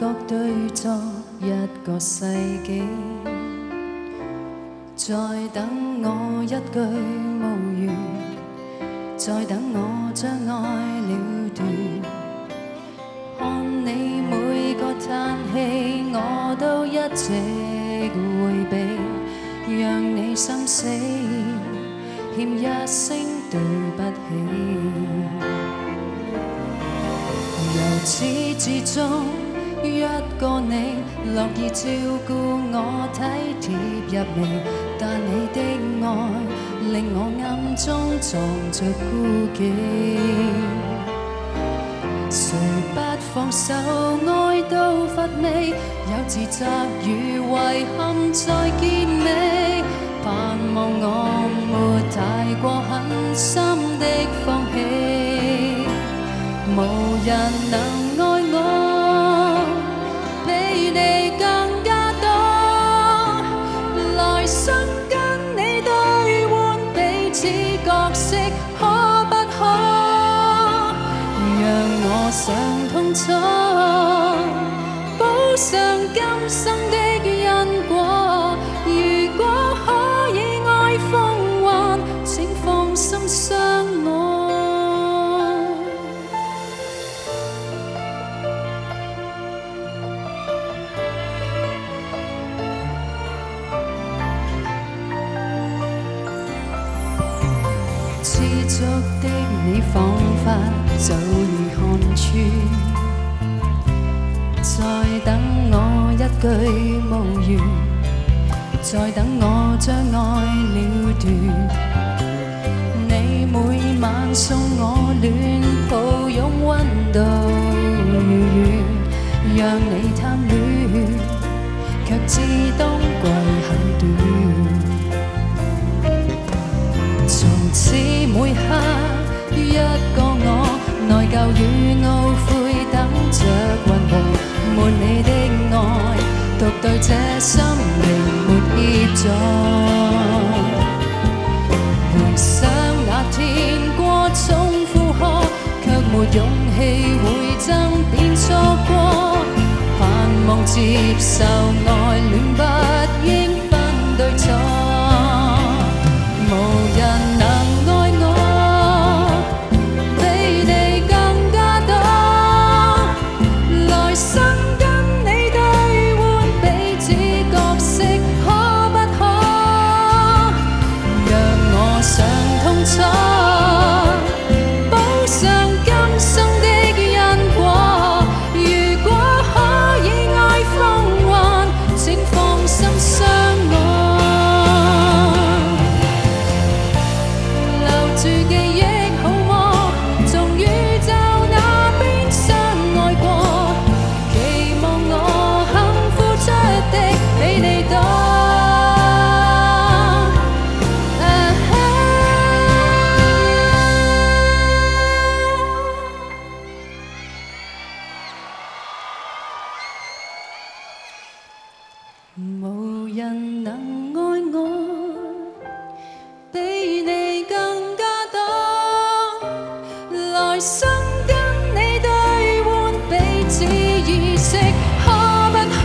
覺對坐一個世紀，再等我一句無語，再等我將愛了斷。看你每個嘆氣，我都一直迴避，讓你心死，欠一聲對不起。由始至終一個你，樂意照顧我體貼入微，但你的愛令我暗中藏着孤寂。誰不放手，愛到乏味，有自責與遺憾在結尾，盼望我沒太過狠心的放棄。無人能愛我比你更加多，來生跟你對換彼此角色，可不可讓我想通楚，補上今生的因果？如果可以愛風雲，請放心相愛。知足的你彷彿早已看穿，再等我一句無語，再等我將愛了斷。你每晚送我暖抱擁溫度如願，讓你貪戀，卻知冬季很短。從此每刻一個我，內疚與懊悔等着雲霧，沒你的愛，獨對這心靈沒協助。回想那天過重負荷，卻沒勇氣會爭辯錯過，盼望接受愛戀不應分對錯。無人能愛我比你更加多，來生跟你對換彼此角色，可不可讓我想通楚，補上今生的因果？如果可以愛風雲，請放心相愛。住記憶好麼？從宇宙那邊相愛過，期望我肯付出的比你多。無人能愛我比你更加多，來生跟你對換彼此意識，可不可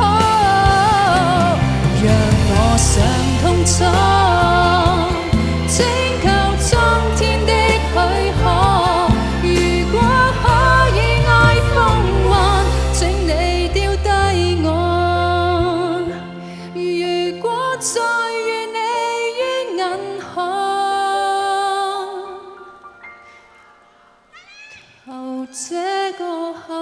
讓我想通楚，請求蒼天的許可？如果可以愛風雲，請你丟低我。如果再遇你於銀河，求這個